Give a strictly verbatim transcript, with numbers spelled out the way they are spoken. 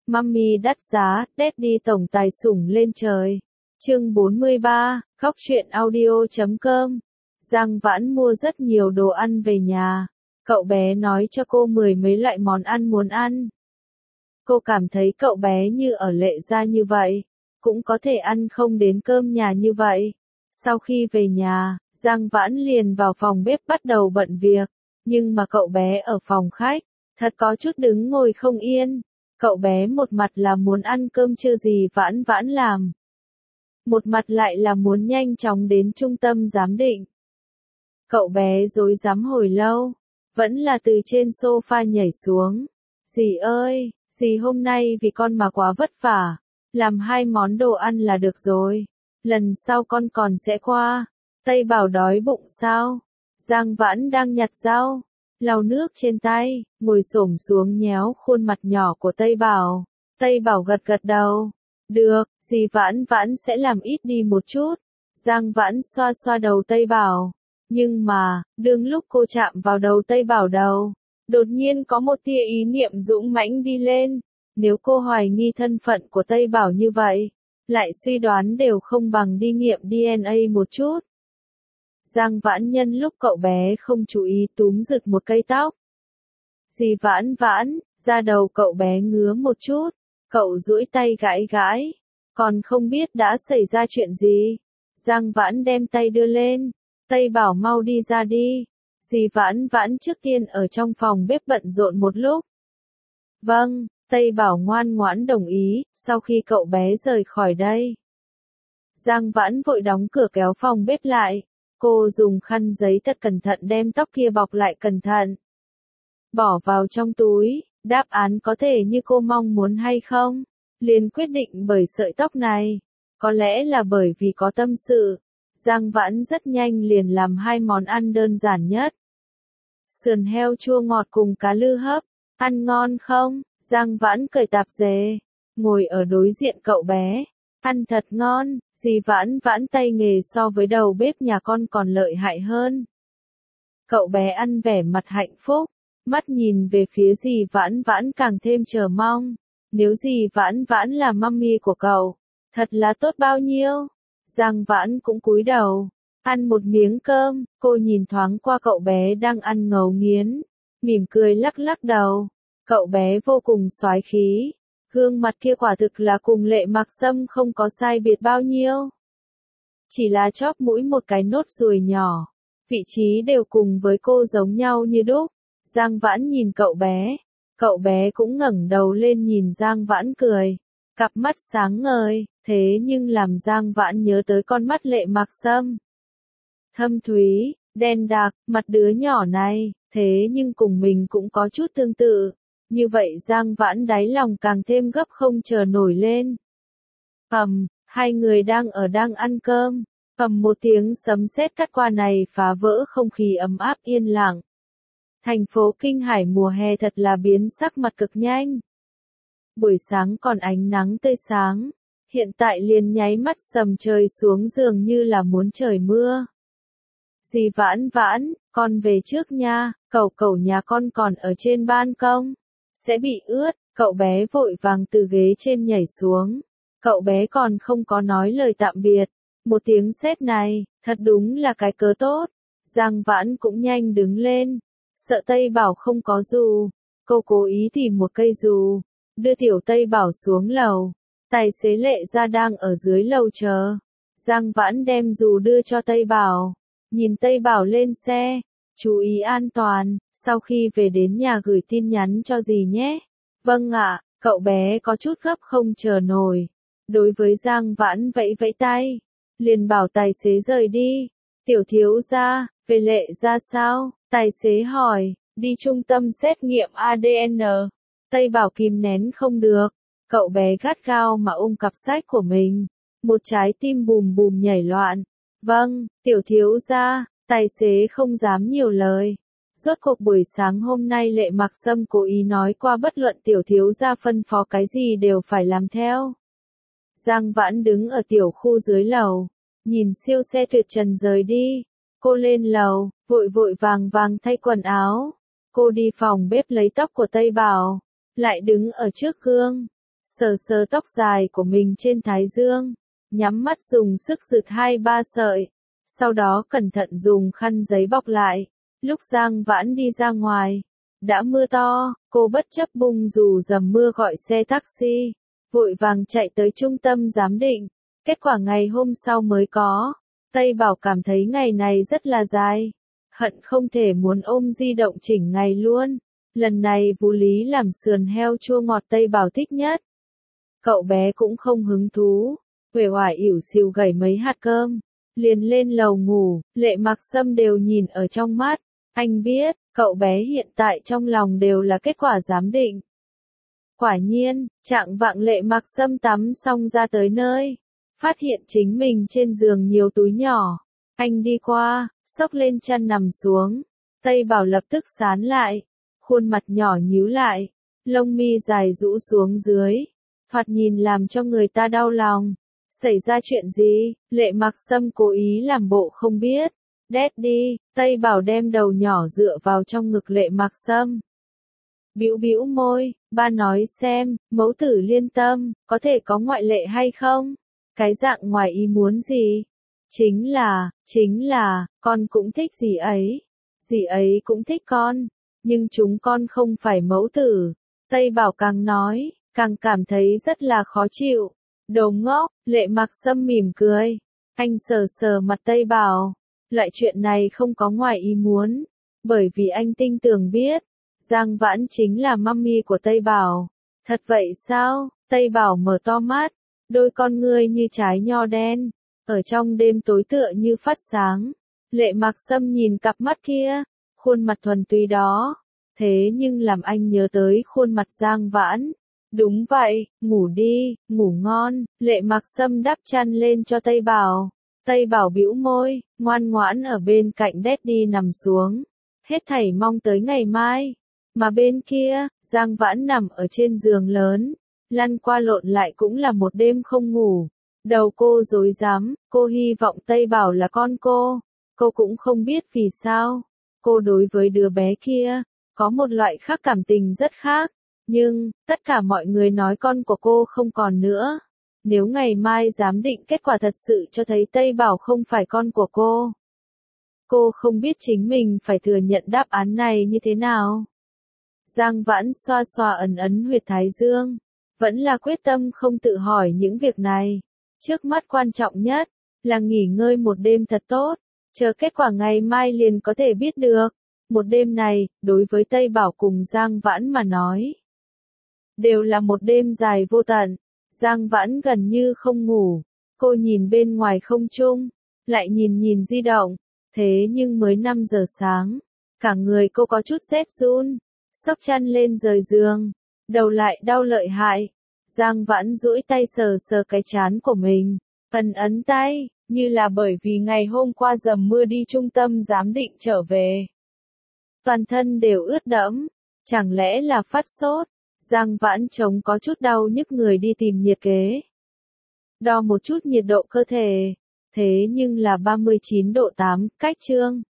Mummy đắt giá, Daddy tổng tài sủng lên trời. Chương bốn mươi ba, khóc chuyện audio chấm com. Giang Vãn mua rất nhiều đồ ăn về nhà. Cậu bé nói cho cô mười mấy loại món ăn muốn ăn. Cô cảm thấy cậu bé như ở Lệ Gia như vậy, cũng có thể ăn không đến cơm nhà như vậy. Sau khi về nhà, Giang Vãn liền vào phòng bếp bắt đầu bận việc, nhưng mà cậu bé ở phòng khách, thật có chút đứng ngồi không yên. Cậu bé một mặt là muốn ăn cơm trưa gì Vãn Vãn làm, một mặt lại là muốn nhanh chóng đến trung tâm giám định. Cậu bé rối rắm hồi lâu, vẫn là từ trên sofa nhảy xuống. Dì ơi, dì hôm nay vì con mà quá vất vả, làm hai món đồ ăn là được rồi, lần sau con còn sẽ qua. Tây Bảo đói bụng sao? Giang Vãn đang nhặt rau, lau nước trên tay, ngồi xổm xuống nhéo khuôn mặt nhỏ của Tây Bảo. Tây Bảo gật gật đầu. Được, dì Vãn Vãn sẽ làm ít đi một chút. Giang Vãn xoa xoa đầu Tây Bảo. Nhưng mà, đương lúc cô chạm vào đầu Tây Bảo đầu, đột nhiên có một tia ý niệm dũng mãnh đi lên. Nếu cô hoài nghi thân phận của Tây Bảo như vậy, lại suy đoán đều không bằng đi nghiệm đê en a một chút. Giang Vãn nhân lúc cậu bé không chú ý túm giật một cây tóc. Dì Vãn Vãn, da đầu cậu bé ngứa một chút, cậu duỗi tay gãi gãi, còn không biết đã xảy ra chuyện gì. Giang Vãn đem tay đưa lên, Tây Bảo mau đi ra đi. Dì Vãn Vãn trước tiên ở trong phòng bếp bận rộn một lúc. Vâng, Tây Bảo ngoan ngoãn đồng ý. Sau khi cậu bé rời khỏi đây, Giang Vãn vội đóng cửa kéo phòng bếp lại. Cô dùng khăn giấy thật cẩn thận đem tóc kia bọc lại cẩn thận, bỏ vào trong túi. Đáp án có thể như cô mong muốn hay không, liền quyết định bởi sợi tóc này. Có lẽ là bởi vì có tâm sự, Giang Vãn rất nhanh liền làm hai món ăn đơn giản nhất. Sườn heo chua ngọt cùng cá lư hấp, ăn ngon không? Giang Vãn cởi tạp dề, ngồi ở đối diện cậu bé. Ăn thật ngon, dì Vãn Vãn tay nghề so với đầu bếp nhà con còn lợi hại hơn. Cậu bé ăn vẻ mặt hạnh phúc, mắt nhìn về phía dì Vãn Vãn càng thêm chờ mong. Nếu dì Vãn Vãn là mummy của cậu, thật là tốt bao nhiêu. Giang Vãn cũng cúi đầu, ăn một miếng cơm. Cô nhìn thoáng qua cậu bé đang ăn ngấu nghiến, mỉm cười lắc lắc đầu. Cậu bé vô cùng soái khí, gương mặt kia quả thực là cùng Lệ Mặc Sâm không có sai biệt bao nhiêu. Chỉ là chóp mũi một cái nốt ruồi nhỏ, vị trí đều cùng với cô giống nhau như đúc. Giang Vãn nhìn cậu bé, cậu bé cũng ngẩng đầu lên nhìn Giang Vãn cười, cặp mắt sáng ngời, thế nhưng làm Giang Vãn nhớ tới con mắt Lệ Mặc Sâm. Thâm thúy, đen đặc, mặt đứa nhỏ này, thế nhưng cùng mình cũng có chút tương tự. Như vậy Giang Vãn đáy lòng càng thêm gấp không chờ nổi lên. Ầm, hai người đang ở đang ăn cơm, ầm một tiếng sấm sét cắt qua này phá vỡ không khí ấm áp yên lặng. Thành phố Kinh Hải mùa hè thật là biến sắc mặt cực nhanh. Buổi sáng còn ánh nắng tươi sáng, hiện tại liền nháy mắt sầm trời xuống dường như là muốn trời mưa. Dì Vãn Vãn, con về trước nha, cậu cậu nhà con còn ở trên ban công, sẽ bị ướt. Cậu bé vội vàng từ ghế trên nhảy xuống. Cậu bé còn không có nói lời tạm biệt. Một tiếng sét này, thật đúng là cái cớ tốt. Giang Vãn cũng nhanh đứng lên. Sợ Tây Bảo không có dù, cô cố ý tìm một cây dù, đưa tiểu Tây Bảo xuống lầu. Tài xế Lệ Gia đang ở dưới lầu chờ. Giang Vãn đem dù đưa cho Tây Bảo, nhìn Tây Bảo lên xe, chú ý an toàn, sau khi về đến nhà gửi tin nhắn cho dì nhé. Vâng ạ, cậu bé có chút gấp không chờ nổi. Đối với Giang Vãn vẫy vẫy tay, liền bảo tài xế rời đi. Tiểu thiếu gia, về Lệ Gia sao? Tài xế hỏi, đi trung tâm xét nghiệm a đê en. Tây Bảo kìm nén không được, cậu bé gắt gao mà ôm cặp sách của mình, một trái tim bùm bùm nhảy loạn. Vâng, tiểu thiếu gia. Tài xế không dám nhiều lời. Rốt cuộc buổi sáng hôm nay Lệ Mặc Sâm cố ý nói qua bất luận tiểu thiếu gia phân phó cái gì đều phải làm theo. Giang Vãn đứng ở tiểu khu dưới lầu, nhìn siêu xe tuyệt trần rời đi. Cô lên lầu, vội vội vàng vàng thay quần áo. Cô đi phòng bếp lấy tóc của Tây Bảo, lại đứng ở trước gương, sờ sờ tóc dài của mình trên thái dương, nhắm mắt dùng sức rực hai ba sợi, sau đó cẩn thận dùng khăn giấy bọc lại. Lúc Giang Vãn đi ra ngoài, đã mưa to, cô bất chấp bung dù dầm mưa gọi xe taxi, vội vàng chạy tới trung tâm giám định. Kết quả ngày hôm sau mới có. Tây Bảo cảm thấy ngày này rất là dài, hận không thể muốn ôm di động chỉnh ngày luôn. Lần này Vũ Lý làm sườn heo chua ngọt Tây Bảo thích nhất. Cậu bé cũng không hứng thú, uể oải ỉu xìu gảy mấy hạt cơm, liền lên lầu ngủ. Lệ Mặc Sâm đều nhìn ở trong mắt, anh biết, cậu bé hiện tại trong lòng đều là kết quả giám định. Quả nhiên, trạng vạng Lệ Mặc Sâm tắm xong ra tới nơi, phát hiện chính mình trên giường nhiều túi nhỏ. Anh đi qua, xốc lên chăn nằm xuống. Tây Bảo lập tức sán lại, khuôn mặt nhỏ nhíu lại, lông mi dài rũ xuống dưới, thoạt nhìn làm cho người ta đau lòng. Xảy ra chuyện gì? Lệ Mặc Sâm cố ý làm bộ không biết. Daddy, Tây Bảo đem đầu nhỏ dựa vào trong ngực Lệ Mặc Sâm. Bĩu bĩu môi, ba nói xem, mẫu tử Liên Tâm, có thể có ngoại lệ hay không? Cái dạng ngoài ý muốn gì? Chính là, chính là, con cũng thích dì ấy. Dì ấy cũng thích con, nhưng chúng con không phải mẫu tử. Tây Bảo càng nói, càng cảm thấy rất là khó chịu. Đồ ngốc, Lệ Mặc Sâm mỉm cười. Anh sờ sờ mặt Tây Bảo. Loại chuyện này không có ngoài ý muốn, bởi vì anh tin tưởng biết, Giang Vãn chính là mummy của Tây Bảo. Thật vậy sao? Tây Bảo mở to mắt, đôi con ngươi như trái nho đen, ở trong đêm tối tựa như phát sáng. Lệ Mặc Sâm nhìn cặp mắt kia, khuôn mặt thuần túy đó, thế nhưng làm anh nhớ tới khuôn mặt Giang Vãn. Đúng vậy, ngủ đi, ngủ ngon. Lệ Mặc Sâm đắp chăn lên cho Tây Bảo. Tây Bảo bĩu môi, ngoan ngoãn ở bên cạnh Daddy nằm xuống. Hết thảy mong tới ngày mai. Mà bên kia, Giang Vãn nằm ở trên giường lớn, lăn qua lộn lại cũng là một đêm không ngủ. Đầu cô rối rắm, cô hy vọng Tây Bảo là con cô. Cô cũng không biết vì sao. Cô đối với đứa bé kia, có một loại khác cảm tình rất khác. Nhưng, tất cả mọi người nói con của cô không còn nữa. Nếu ngày mai giám định kết quả thật sự cho thấy Tây Bảo không phải con của cô, cô không biết chính mình phải thừa nhận đáp án này như thế nào. Giang Vãn xoa xoa ẩn ấn huyệt thái dương, vẫn là quyết tâm không tự hỏi những việc này. Trước mắt quan trọng nhất là nghỉ ngơi một đêm thật tốt, chờ kết quả ngày mai liền có thể biết được. Một đêm này, đối với Tây Bảo cùng Giang Vãn mà nói, đều là một đêm dài vô tận. Giang Vãn gần như không ngủ, cô nhìn bên ngoài không trung, lại nhìn nhìn di động, thế nhưng mới năm giờ sáng, cả người cô có chút rét run, xốc chăn lên rời giường, đầu lại đau lợi hại. Giang Vãn duỗi tay sờ sờ cái trán của mình, ấn ấn tay, như là bởi vì ngày hôm qua dầm mưa đi trung tâm giám định trở về. Toàn thân đều ướt đẫm, chẳng lẽ là phát sốt? Giang Vãn trông có chút đau nhức người đi tìm nhiệt kế. Đo một chút nhiệt độ cơ thể, thế nhưng là ba mươi chín độ tám, cách chương.